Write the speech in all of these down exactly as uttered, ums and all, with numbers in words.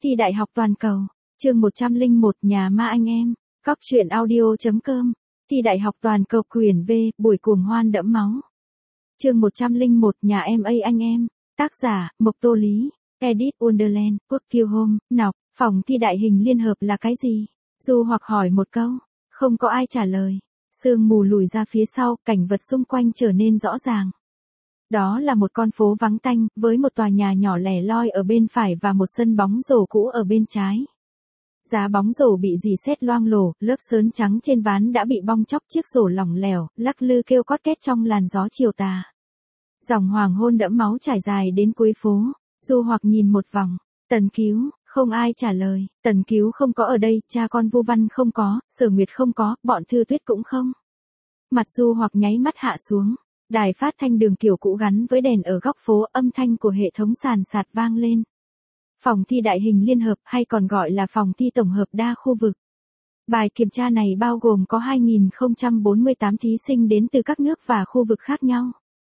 Thi đại học toàn cầu, chương một trăm lẻ một nhà ma anh em, cóc truyện audio.com, thi đại học toàn cầu quyển V, buổi cuồng hoan đẫm máu. Chương một trăm lẻ một nhà em A anh em, tác giả, Mộc Tô Lý, edit Wonderland, Quốc Kiêu Home, Nọc, phòng thi đại hình liên hợp là cái gì? Du hoặc hỏi một câu, không có ai trả lời. Sương mù lùi ra phía sau, cảnh vật xung quanh trở nên rõ ràng. Đó là một con phố vắng tanh, với một tòa nhà nhỏ lẻ loi ở bên phải và một sân bóng rổ cũ ở bên trái. Giá bóng rổ bị rỉ sét loang lổ, lớp sớn trắng trên ván đã bị bong chóc, chiếc rổ lỏng lẻo, lắc lư kêu cót két trong làn gió chiều tà. Dòng hoàng hôn đẫm máu trải dài đến cuối phố, Du hoặc nhìn một vòng, Tần Cứu, không ai trả lời, Tần Cứu không có ở đây, cha con Vu Văn không có, Sở Nguyệt không có, bọn Thư Tuyết cũng không. Mặt Du hoặc nháy mắt hạ xuống. Đài phát thanh đường kiểu cũ gắn với đèn ở góc phố, âm thanh của hệ thống sàn sạt vang lên. Phòng thi đại hình liên hợp hay còn gọi là phòng thi tổng hợp đa khu vực. Bài kiểm tra này bao gồm có hai nghìn không trăm bốn mươi tám thí sinh đến từ các nước và khu vực khác nhau.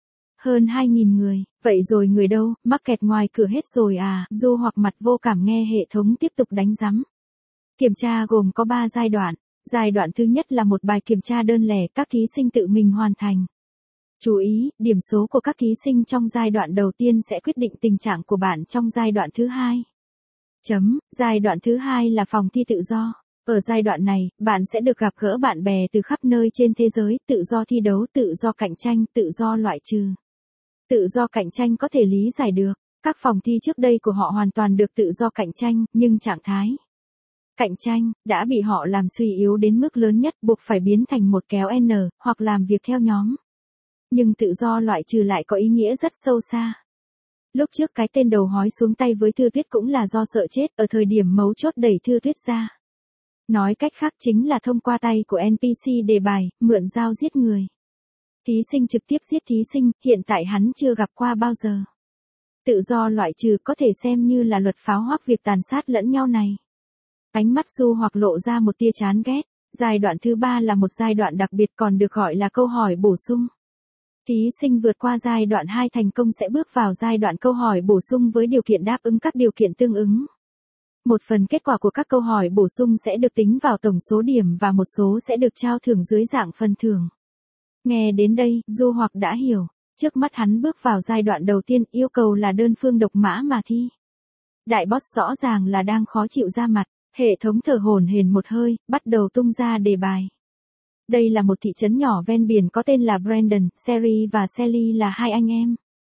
Hơn hai nghìn người, vậy rồi người đâu, mắc kẹt ngoài cửa hết rồi à, Du hoặc mặt vô cảm nghe hệ thống tiếp tục đánh rắm. Kiểm tra gồm có ba giai đoạn. Giai đoạn thứ nhất là một bài kiểm tra đơn lẻ, các thí sinh tự mình hoàn thành. Chú ý, điểm số của các thí sinh trong giai đoạn đầu tiên sẽ quyết định tình trạng của bạn trong giai đoạn thứ hai. Chấm, giai đoạn thứ hai là phòng thi tự do. Ở giai đoạn này, bạn sẽ được gặp gỡ bạn bè từ khắp nơi trên thế giới, tự do thi đấu, tự do cạnh tranh, tự do loại trừ. Tự do cạnh tranh có thể lý giải được. Các phòng thi trước đây của họ hoàn toàn được tự do cạnh tranh, nhưng trạng thái cạnh tranh đã bị họ làm suy yếu đến mức lớn nhất, buộc phải biến thành một kéo N, hoặc làm việc theo nhóm. Nhưng tự do loại trừ lại có ý nghĩa rất sâu xa. Lúc trước cái tên đầu hói xuống tay với Thư Tuyết cũng là do sợ chết, ở thời điểm mấu chốt đẩy Thư Tuyết ra. Nói cách khác chính là thông qua tay của en pê xê đề bài, mượn dao giết người. Thí sinh trực tiếp giết thí sinh, hiện tại hắn chưa gặp qua bao giờ. Tự do loại trừ có thể xem như là luật pháo hoác việc tàn sát lẫn nhau này. Ánh mắt Du hoặc lộ ra một tia chán ghét. Giai đoạn thứ ba là một giai đoạn đặc biệt còn được gọi là câu hỏi bổ sung. Thí sinh vượt qua giai đoạn hai thành công sẽ bước vào giai đoạn câu hỏi bổ sung với điều kiện đáp ứng các điều kiện tương ứng. Một phần kết quả của các câu hỏi bổ sung sẽ được tính vào tổng số điểm và một số sẽ được trao thưởng dưới dạng phần thưởng. Nghe đến đây, Du hoặc đã hiểu. Trước mắt hắn bước vào giai đoạn đầu tiên, yêu cầu là đơn phương độc mã mà thi. Đại boss rõ ràng là đang khó chịu ra mặt. Hệ thống thở hổn hển một hơi, bắt đầu tung ra đề bài. Đây là một thị trấn nhỏ ven biển có tên là Brandon, Sherry và Sally là hai anh em.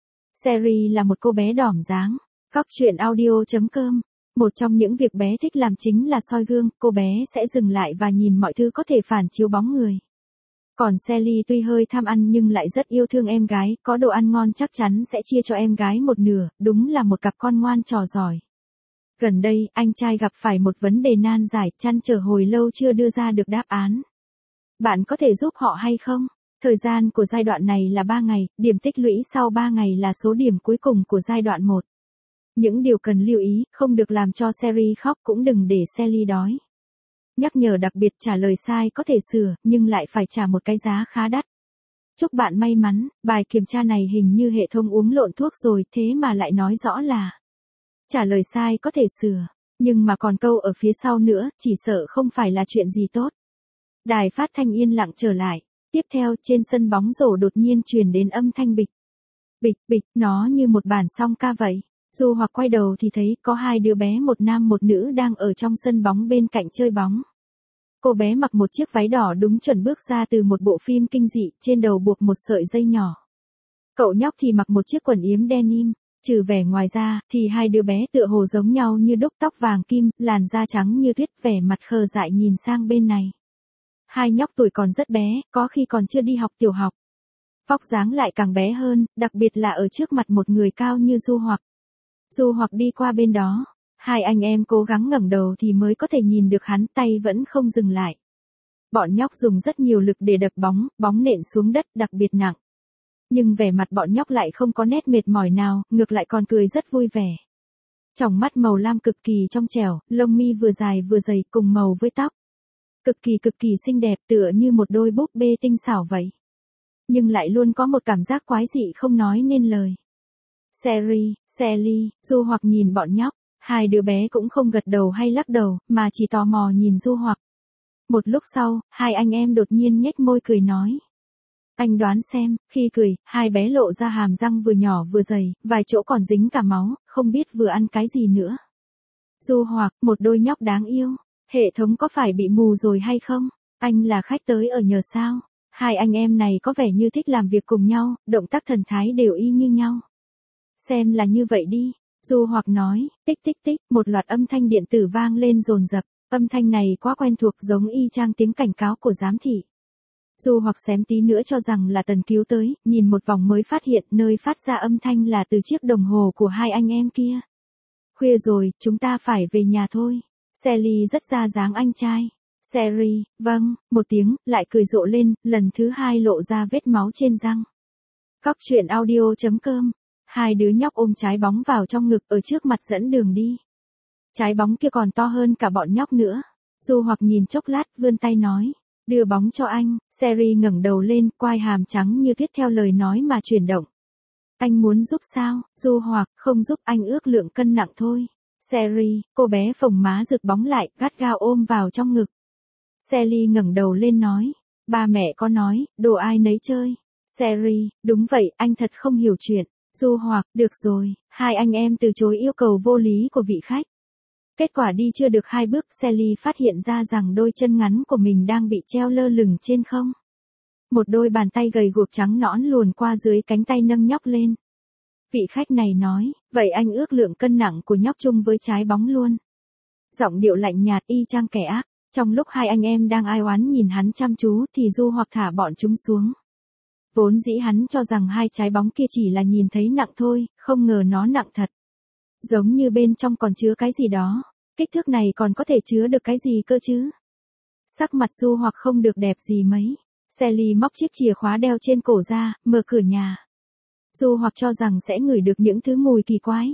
Sherry là một cô bé đỏm dáng. Cóc truyện audio.com. Một trong những việc bé thích làm chính là soi gương, cô bé sẽ dừng lại và nhìn mọi thứ có thể phản chiếu bóng người. Còn Sally tuy hơi tham ăn nhưng lại rất yêu thương em gái, có đồ ăn ngon chắc chắn sẽ chia cho em gái một nửa, đúng là một cặp con ngoan trò giỏi. Gần đây, anh trai gặp phải một vấn đề nan giải, trăn trở hồi lâu chưa đưa ra được đáp án. Bạn có thể giúp họ hay không? Thời gian của giai đoạn này là ba ngày, điểm tích lũy sau ba ngày là số điểm cuối cùng của giai đoạn một. Những điều cần lưu ý, không được làm cho Sherry khóc cũng đừng để Sally đói. Nhắc nhở đặc biệt trả lời sai có thể sửa, nhưng lại phải trả một cái giá khá đắt. Chúc bạn may mắn, bài kiểm tra này hình như hệ thống uống lộn thuốc rồi, thế mà lại nói rõ là trả lời sai có thể sửa, nhưng mà còn câu ở phía sau nữa, chỉ sợ không phải là chuyện gì tốt. Đài phát thanh yên lặng trở lại. Tiếp theo, trên sân bóng rổ đột nhiên truyền đến âm thanh bịch. Bịch, bịch, nó như một bản song ca vậy. Du hoặc quay đầu thì thấy có hai đứa bé, một nam một nữ đang ở trong sân bóng bên cạnh chơi bóng. Cô bé mặc một chiếc váy đỏ đúng chuẩn bước ra từ một bộ phim kinh dị, trên đầu buộc một sợi dây nhỏ. Cậu nhóc thì mặc một chiếc quần yếm denim. Trừ vẻ ngoài ra, thì hai đứa bé tựa hồ giống nhau như đúc, tóc vàng kim, làn da trắng như tuyết, vẻ mặt khờ dại nhìn sang bên này. Hai nhóc tuổi còn rất bé, có khi còn chưa đi học tiểu học. Vóc dáng lại càng bé hơn, đặc biệt là ở trước mặt một người cao như Du hoặc. Du hoặc đi qua bên đó. Hai anh em cố gắng ngẩng đầu thì mới có thể nhìn được hắn, tay vẫn không dừng lại. Bọn nhóc dùng rất nhiều lực để đập bóng, bóng nện xuống đất đặc biệt nặng. Nhưng vẻ mặt bọn nhóc lại không có nét mệt mỏi nào, ngược lại còn cười rất vui vẻ. Tròng mắt màu lam cực kỳ trong trẻo, lông mi vừa dài vừa dày cùng màu với tóc. Cực kỳ cực kỳ xinh đẹp, tựa như một đôi búp bê tinh xảo vậy. Nhưng lại luôn có một cảm giác quái dị không nói nên lời. Sherry, Sally, Du hoặc nhìn bọn nhóc. Hai đứa bé cũng không gật đầu hay lắc đầu, mà chỉ tò mò nhìn Du Hoặc. Một lúc sau, hai anh em đột nhiên nhếch môi cười nói. Anh đoán xem, khi cười, hai bé lộ ra hàm răng vừa nhỏ vừa dày, vài chỗ còn dính cả máu, không biết vừa ăn cái gì nữa. Du Hoặc, một đôi nhóc đáng yêu. Hệ thống có phải bị mù rồi hay không? Anh là khách tới ở nhờ sao? Hai anh em này có vẻ như thích làm việc cùng nhau, động tác thần thái đều y như nhau. Xem là như vậy đi. Du Hoặc nói, tích tích tích, một loạt âm thanh điện tử vang lên dồn dập. Âm thanh này quá quen thuộc, giống y chang tiếng cảnh cáo của giám thị. Du Hoặc xém tí nữa cho rằng là Tần Cứu tới, nhìn một vòng mới phát hiện nơi phát ra âm thanh là từ chiếc đồng hồ của hai anh em kia. Khuya rồi, chúng ta phải về nhà thôi. Sally rất ra dáng anh trai. Sherry, vâng, một tiếng, lại cười rộ lên, lần thứ hai lộ ra vết máu trên răng. Cóc truyện audio chấm com. Hai đứa nhóc ôm trái bóng vào trong ngực ở trước mặt dẫn đường đi. Trái bóng kia còn to hơn cả bọn nhóc nữa. Du Hoặc nhìn chốc lát, vươn tay nói. Đưa bóng cho anh. Sherry ngẩng đầu lên, quai hàm trắng như tuyết theo lời nói mà chuyển động. Anh muốn giúp sao? Du Hoặc, không giúp, anh ước lượng cân nặng thôi. Sherry, cô bé phồng má rực bóng lại, gắt gao ôm vào trong ngực. Sally ngẩng đầu lên nói. Ba mẹ có nói, đồ ai nấy chơi. Sherry, đúng vậy, anh thật không hiểu chuyện. Du Hoặc, được rồi. Hai anh em từ chối yêu cầu vô lý của vị khách. Kết quả đi chưa được hai bước, Sally phát hiện ra rằng đôi chân ngắn của mình đang bị treo lơ lửng trên không. Một đôi bàn tay gầy guộc trắng nõn luồn qua dưới cánh tay nâng nhóc lên. Vị khách này nói, vậy anh ước lượng cân nặng của nhóc chung với trái bóng luôn. Giọng điệu lạnh nhạt y chang kẻ ác. Trong lúc hai anh em đang ai oán nhìn hắn chăm chú thì Du Hoặc thả bọn chúng xuống. Vốn dĩ hắn cho rằng hai trái bóng kia chỉ là nhìn thấy nặng thôi, không ngờ nó nặng thật. Giống như bên trong còn chứa cái gì đó. Kích thước này còn có thể chứa được cái gì cơ chứ? Sắc mặt Du Hoặc không được đẹp gì mấy. Sally móc chiếc chìa khóa đeo trên cổ ra, mở cửa nhà. Du Hoặc cho rằng sẽ ngửi được những thứ mùi kỳ quái.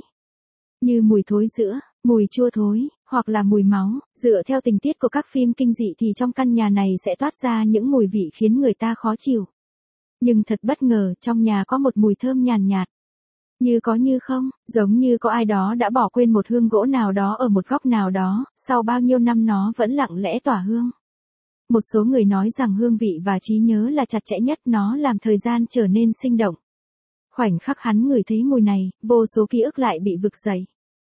Như mùi thối sữa, mùi chua thối, hoặc là mùi máu. Dựa theo tình tiết của các phim kinh dị thì trong căn nhà này sẽ toát ra những mùi vị khiến người ta khó chịu. Nhưng thật bất ngờ, trong nhà có một mùi thơm nhàn nhạt. Như có như không, giống như có ai đó đã bỏ quên một hương gỗ nào đó ở một góc nào đó, sau bao nhiêu năm nó vẫn lặng lẽ tỏa hương. Một số người nói rằng hương vị và trí nhớ là chặt chẽ nhất, nó làm thời gian trở nên sinh động. Khoảnh khắc hắn ngửi thấy mùi này, vô số ký ức lại bị vực dậy.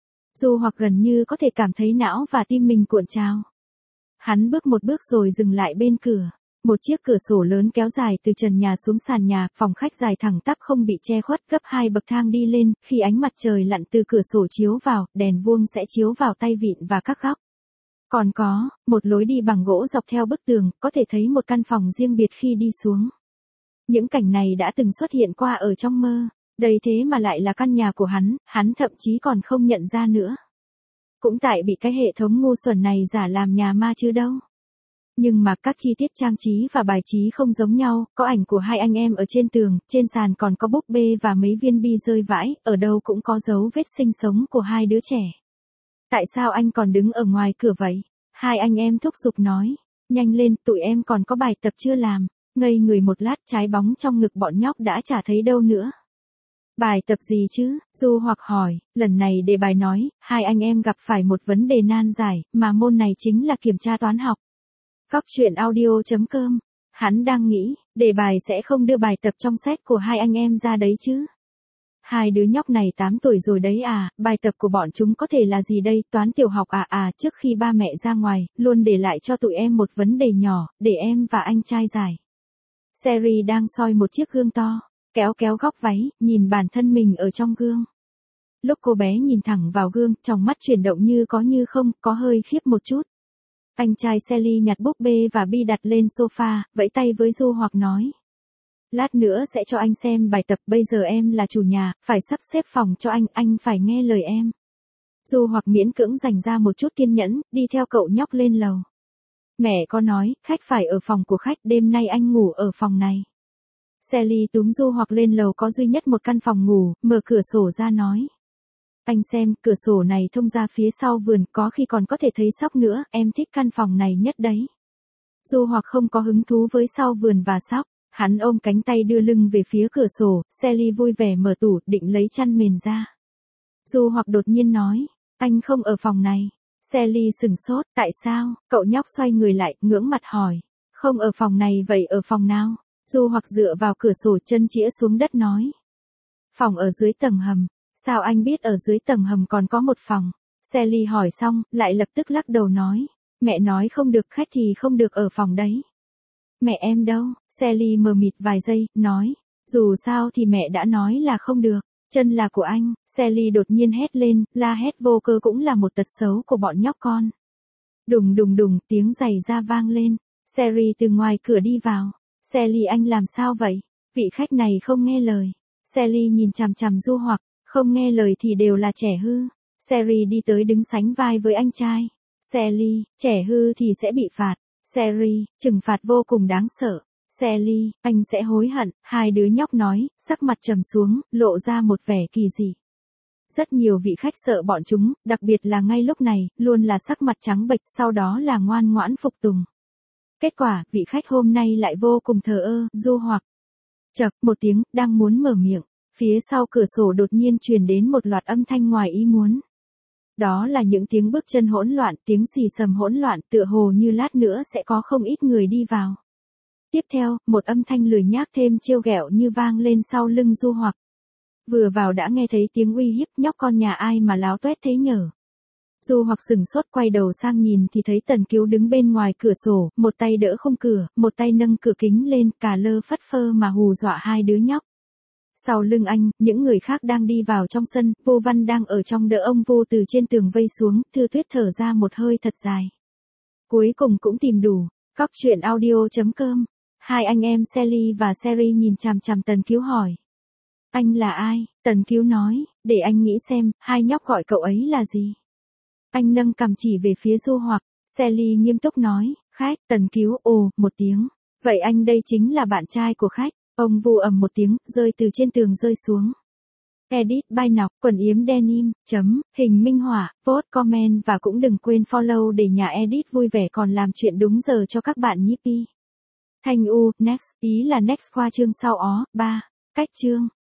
Du Hoặc gần như có thể cảm thấy não và tim mình cuộn trào. Hắn bước một bước rồi dừng lại bên cửa. Một chiếc cửa sổ lớn kéo dài từ trần nhà xuống sàn nhà, phòng khách dài thẳng tắp không bị che khuất, gấp hai bậc thang đi lên, khi ánh mặt trời lặn từ cửa sổ chiếu vào, đèn vuông sẽ chiếu vào tay vịn và các góc. Còn có, một lối đi bằng gỗ dọc theo bức tường, có thể thấy một căn phòng riêng biệt khi đi xuống. Những cảnh này đã từng xuất hiện qua ở trong mơ, đây thế mà lại là căn nhà của hắn, hắn thậm chí còn không nhận ra nữa. Cũng tại bị cái hệ thống ngu xuẩn này giả làm nhà ma chứ đâu. Nhưng mà các chi tiết trang trí và bài trí không giống nhau, có ảnh của hai anh em ở trên tường, trên sàn còn có búp bê và mấy viên bi rơi vãi, ở đâu cũng có dấu vết sinh sống của hai đứa trẻ. Tại sao anh còn đứng ở ngoài cửa vậy? Hai anh em thúc giục nói, nhanh lên, tụi em còn có bài tập chưa làm. Ngây người một lát, trái bóng trong ngực bọn nhóc đã chả thấy đâu nữa. Bài tập gì chứ? Du Hoặc hỏi, lần này đề bài nói, hai anh em gặp phải một vấn đề nan giải, mà môn này chính là kiểm tra toán học. Cóc truyện audio chấm com. Hắn đang nghĩ, đề bài sẽ không đưa bài tập trong sách của hai anh em ra đấy chứ. Hai đứa nhóc này tám tuổi rồi đấy à, bài tập của bọn chúng có thể là gì đây, toán tiểu học à à, trước khi ba mẹ ra ngoài, luôn để lại cho tụi em một vấn đề nhỏ, để em và anh trai giải. Sherry đang soi một chiếc gương to, kéo kéo góc váy, nhìn bản thân mình ở trong gương. Lúc cô bé nhìn thẳng vào gương, trong mắt chuyển động như có như không, có hơi khiếp một chút. Anh trai Sally nhặt búp bê và bi đặt lên sofa, vẫy tay với Du Hoặc nói. Lát nữa sẽ cho anh xem bài tập, bây giờ em là chủ nhà, phải sắp xếp phòng cho anh, anh phải nghe lời em. Du Hoặc miễn cưỡng dành ra một chút kiên nhẫn, đi theo cậu nhóc lên lầu. Mẹ có nói, khách phải ở phòng của khách, đêm nay anh ngủ ở phòng này. Sally túm Du Hoặc lên lầu, có duy nhất một căn phòng ngủ, mở cửa sổ ra nói. Anh xem, cửa sổ này thông ra phía sau vườn, có khi còn có thể thấy sóc nữa, em thích căn phòng này nhất đấy. Du Hoặc không có hứng thú với sau vườn và sóc, hắn ôm cánh tay đưa lưng về phía cửa sổ, Sally vui vẻ mở tủ, định lấy chăn mền ra. Du Hoặc đột nhiên nói, Anh không ở phòng này. Sally sừng sốt, tại sao? Cậu nhóc xoay người lại, ngưỡng mặt hỏi. Không ở phòng này vậy ở phòng nào? Du Hoặc dựa vào cửa sổ chân chĩa xuống đất nói. Phòng ở dưới tầng hầm. Sao anh biết ở dưới tầng hầm còn có một phòng? Sally hỏi xong, lại lập tức lắc đầu nói. Mẹ nói không được, khách thì không được ở phòng đấy. Mẹ em đâu? Sally mờ mịt vài giây, nói. Dù sao thì mẹ đã nói là không được. Chân là của anh. Sally đột nhiên hét lên, la hét vô cơ cũng là một tật xấu của bọn nhóc con. Đùng đùng đùng, tiếng giày da vang lên. Sally từ ngoài cửa đi vào. Sally, anh làm sao vậy? Vị khách này không nghe lời. Sally nhìn chằm chằm Du Hoặc, không nghe lời thì đều là trẻ hư. Sally đi tới đứng sánh vai với anh trai. Sally, trẻ hư thì sẽ bị phạt. Sally, trừng phạt vô cùng đáng sợ. Sally, anh sẽ hối hận. Hai đứa nhóc nói, sắc mặt trầm xuống, lộ ra một vẻ kỳ dị. Rất nhiều vị khách sợ bọn chúng, đặc biệt là ngay lúc này, luôn là sắc mặt trắng bệch, sau đó là ngoan ngoãn phục tùng. Kết quả, vị khách hôm nay lại vô cùng thờ ơ. Du Hoặc. Chậc, một tiếng, đang muốn mở miệng. Phía sau cửa sổ đột nhiên truyền đến một loạt âm thanh ngoài ý muốn. Đó là những tiếng bước chân hỗn loạn, tiếng xì xầm hỗn loạn, tựa hồ như lát nữa sẽ có không ít người đi vào. Tiếp theo, một âm thanh lười nhác thêm trêu ghẹo như vang lên sau lưng Du Hoặc. Vừa vào đã nghe thấy tiếng uy hiếp, nhóc con nhà ai mà láo toét thế nhở? Du Hoặc sừng sốt quay đầu sang nhìn thì thấy Tần Kiếu đứng bên ngoài cửa sổ, một tay đỡ khung cửa, một tay nâng cửa kính lên, cà lơ phất phơ mà hù dọa hai đứa nhóc. Sau lưng anh, những người khác đang đi vào trong sân, Vô Văn đang ở trong đỡ ông Vô từ trên tường vây xuống, Thư Tuyết thở ra một hơi thật dài. Cuối cùng cũng tìm đủ. Cóc truyện audio chấm com. Hai anh em Sally và Sherry nhìn chằm chằm Tần Kiếu hỏi. Anh là ai? Tần Kiếu nói, để anh nghĩ xem, hai nhóc gọi cậu ấy là gì? Anh nâng cằm chỉ về phía Du Hoặc. Sally nghiêm túc nói, khách. Tần Kiếu ồ, một tiếng. Vậy anh đây chính là bạn trai của khách. Ông Vu ầm một tiếng, rơi từ trên tường rơi xuống. Edit by Nọc, quần yếm denim, chấm, hình minh họa, vote, comment và cũng đừng quên follow để nhà edit vui vẻ còn làm chuyện đúng giờ cho các bạn nhé. Thanh U, next, ý là next qua chương sau ó, ba, cách chương.